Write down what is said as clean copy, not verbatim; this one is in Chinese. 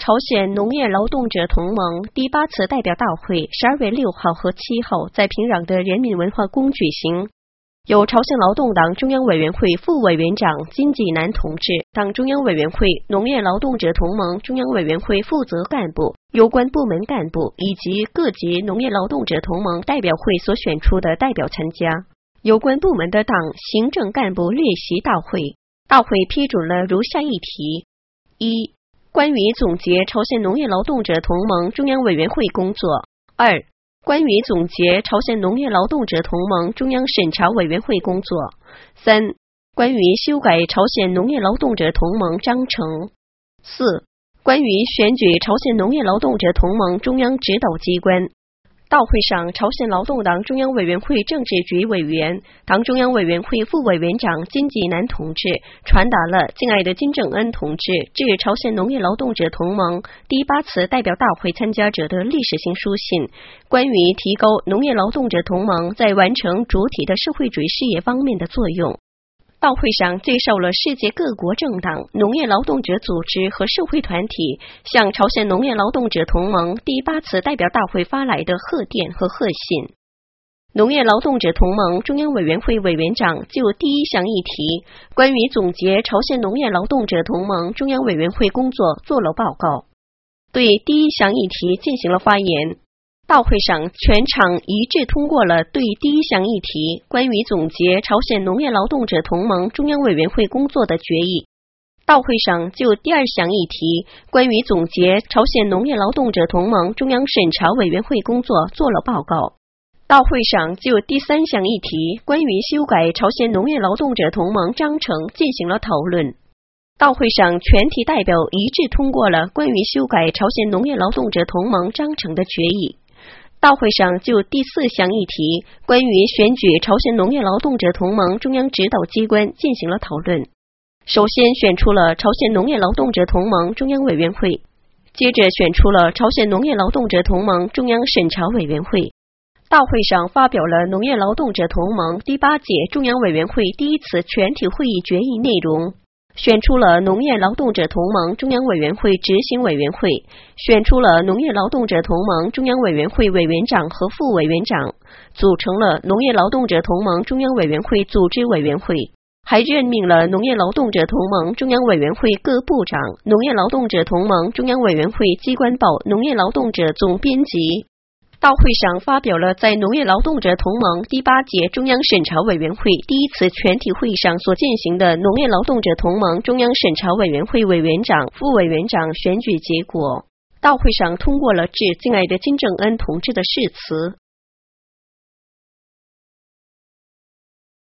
朝鲜农业劳动者同盟第8次代表大会12月6号和7号在平壤的人民文化宫举行，由朝鲜劳动党中央委员会副委员长金济南同志、党中央委员会农业劳动者同盟中央委员会负责干部、有关部门干部以及各级农业劳动者同盟代表会所选出的代表参加。有关部门的党行政干部列席大会，大会批准了如下议题：一、关于总结朝鲜农业劳动者同盟中央委员会工作；二、关于总结朝鲜农业劳动者同盟中央审查委员会工作；三、关于修改朝鲜农业劳动者同盟章程；四、关于选举朝鲜农业劳动者同盟中央指导机关。大会上，朝鲜劳动党中央委员会政治局委员、党中央委员会副委员长金济南同志传达了敬爱的金正恩同志致朝鲜农业劳动者同盟第8次代表大会参加者的历史性书信，关于提高农业劳动者同盟在完成主体的社会主义事业方面的作用。大会上介绍了世界各国政党、农业劳动者组织和社会团体向朝鲜农业劳动者同盟第8次代表大会发来的贺电和贺信。农业劳动者同盟中央委员会委员长就第1项议题，关于总结朝鲜农业劳动者同盟中央委员会工作做了报告，对第1项议题进行了发言。大会上全场一致通过了对第1项议题关于总结朝鲜农业劳动者同盟中央委员会工作的决议。大会上就第2项议题关于总结朝鲜农业劳动者同盟中央审查委员会工作做了报告。大会上就第3项议题关于修改朝鲜农业劳动者同盟章程进行了讨论。大会上全体代表一致通过了关于修改朝鲜农业劳动者同盟章程的决议。大会上就第4项议题关于选举朝鲜农业劳动者同盟中央指导机关进行了讨论。首先选出了朝鲜农业劳动者同盟中央委员会，接着选出了朝鲜农业劳动者同盟中央审查委员会。大会上发表了农业劳动者同盟第8届中央委员会第1次全体会议决议内容，选出了农业劳动者同盟中央委员会执行委员会，选出了农业劳动者同盟中央委员会委员长和副委员长，组成了农业劳动者同盟中央委员会组织委员会，还任命了农业劳动者同盟中央委员会各部长、农业劳动者同盟中央委员会机关报农业劳动者总编辑。大会上发表了在农业劳动者同盟第8届中央审查委员会第1次全体会议上所进行的农业劳动者同盟中央审查委员会委员长、副委员长选举结果。大会上通过了致敬爱的金正恩同志的誓词。